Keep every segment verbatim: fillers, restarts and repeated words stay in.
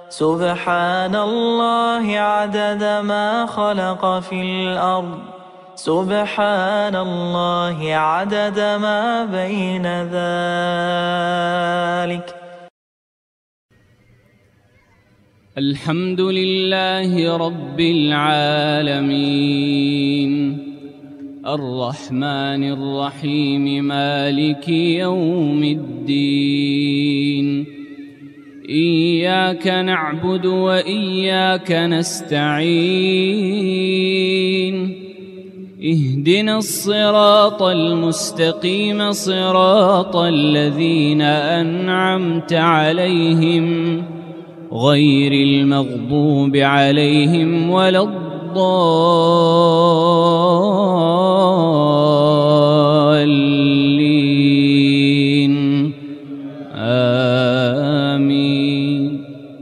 سبحان الله عدد ما خلق في الأرض سبحان الله عدد ما بين ذلك. الحمد لله رب العالمين الرحمن الرحيم مالك يوم الدين إياك نعبد وإياك نستعين اهدنا الصراط المستقيم صراط الذين أنعمت عليهم غير المغضوب عليهم ولا الضالين آمين.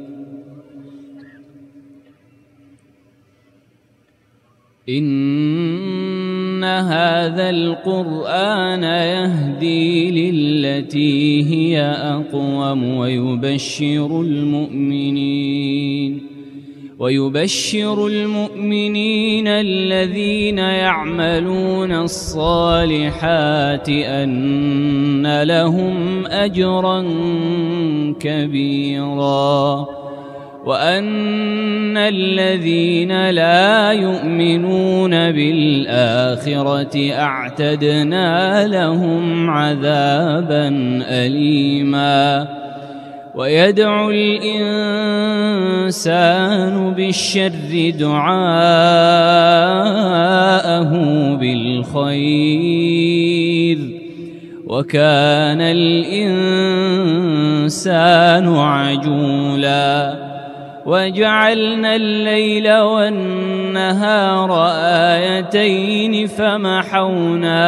إن هذا القرآن يهدي للتي هي أقوم ويبشر المؤمنين ويبشر المؤمنين الذين يعملون الصالحات أن لهم أجرا كبيرا وأن الذين لا يؤمنون بالآخرة أعتدنا لهم عذابا أليما. ويدعو الإنسان بالشر دعاءه بالخير وكان الإنسان عجولا. وجعلنا الليل والنهار آيتين فمحونا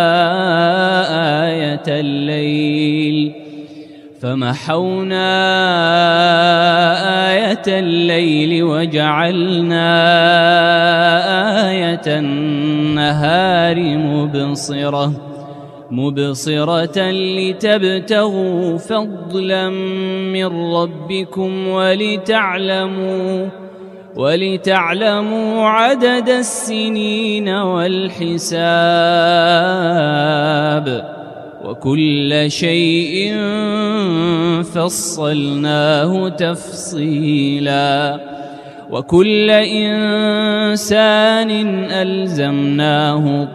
آية الليل فمحونا آية الليل وجعلنا آية النهار مبصرة مبصرة لتبتغوا فضلا من ربكم ولتعلموا ولتعلموا عدد السنين والحساب وكل شيء فصلناه تفصيلا. وكل إنسان ألزمناه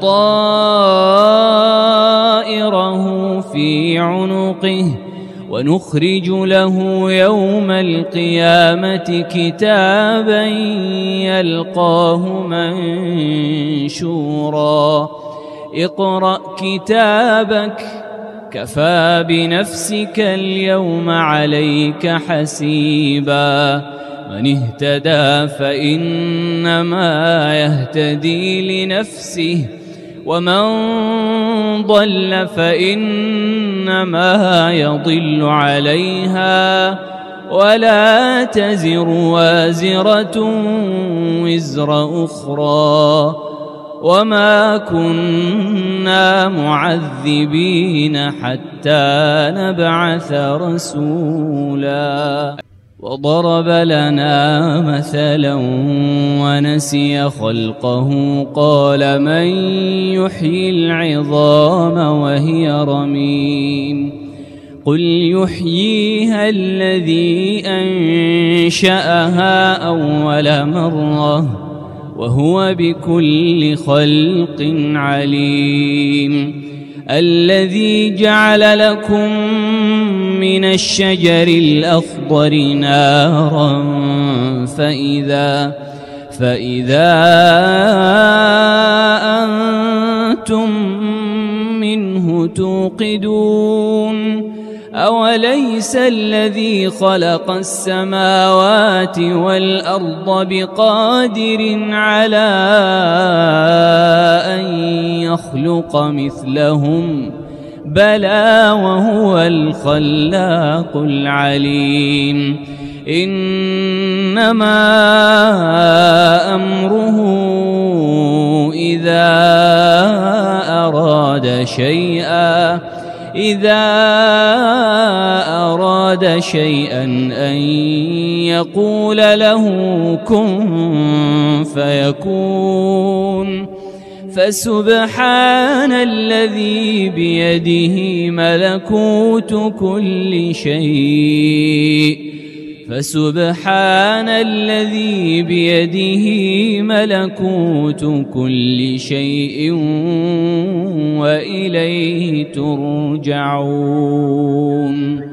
طائره في عنقه ونخرج له يوم القيامة كتابا يلقاه منشورا. اقرأ كتابك كفى بنفسك اليوم عليك حسيبا. من اهتدى فإنما يهتدي لنفسه ومن ضل فإنما يضل عليها ولا تزر وازرة وزر أخرى وما كنا معذبين حتى نبعث رسولا. وضرب لنا مثلا ونسي خلقه قال من يحيي العظام وهي رميم قل يحييها الذي أنشأها أول مرة وهو بكل خلق عليم. الذي جعل لكم من الشجر الأخضر نارا فإذا فإذا أنتم منه توقدون. أوليس الذي خلق السماوات والأرض بقادر على أن يخلق مثلهم بلى وهو الخلاق العليم. إنما أمره إذا أراد شيئا إذا أراد شيئا أن يقول له كن فيكون فسبحان الذي بيده ملكوت كل شيء فسبحان الذي بيده ملكوت كل شيء وإليه ترجعون.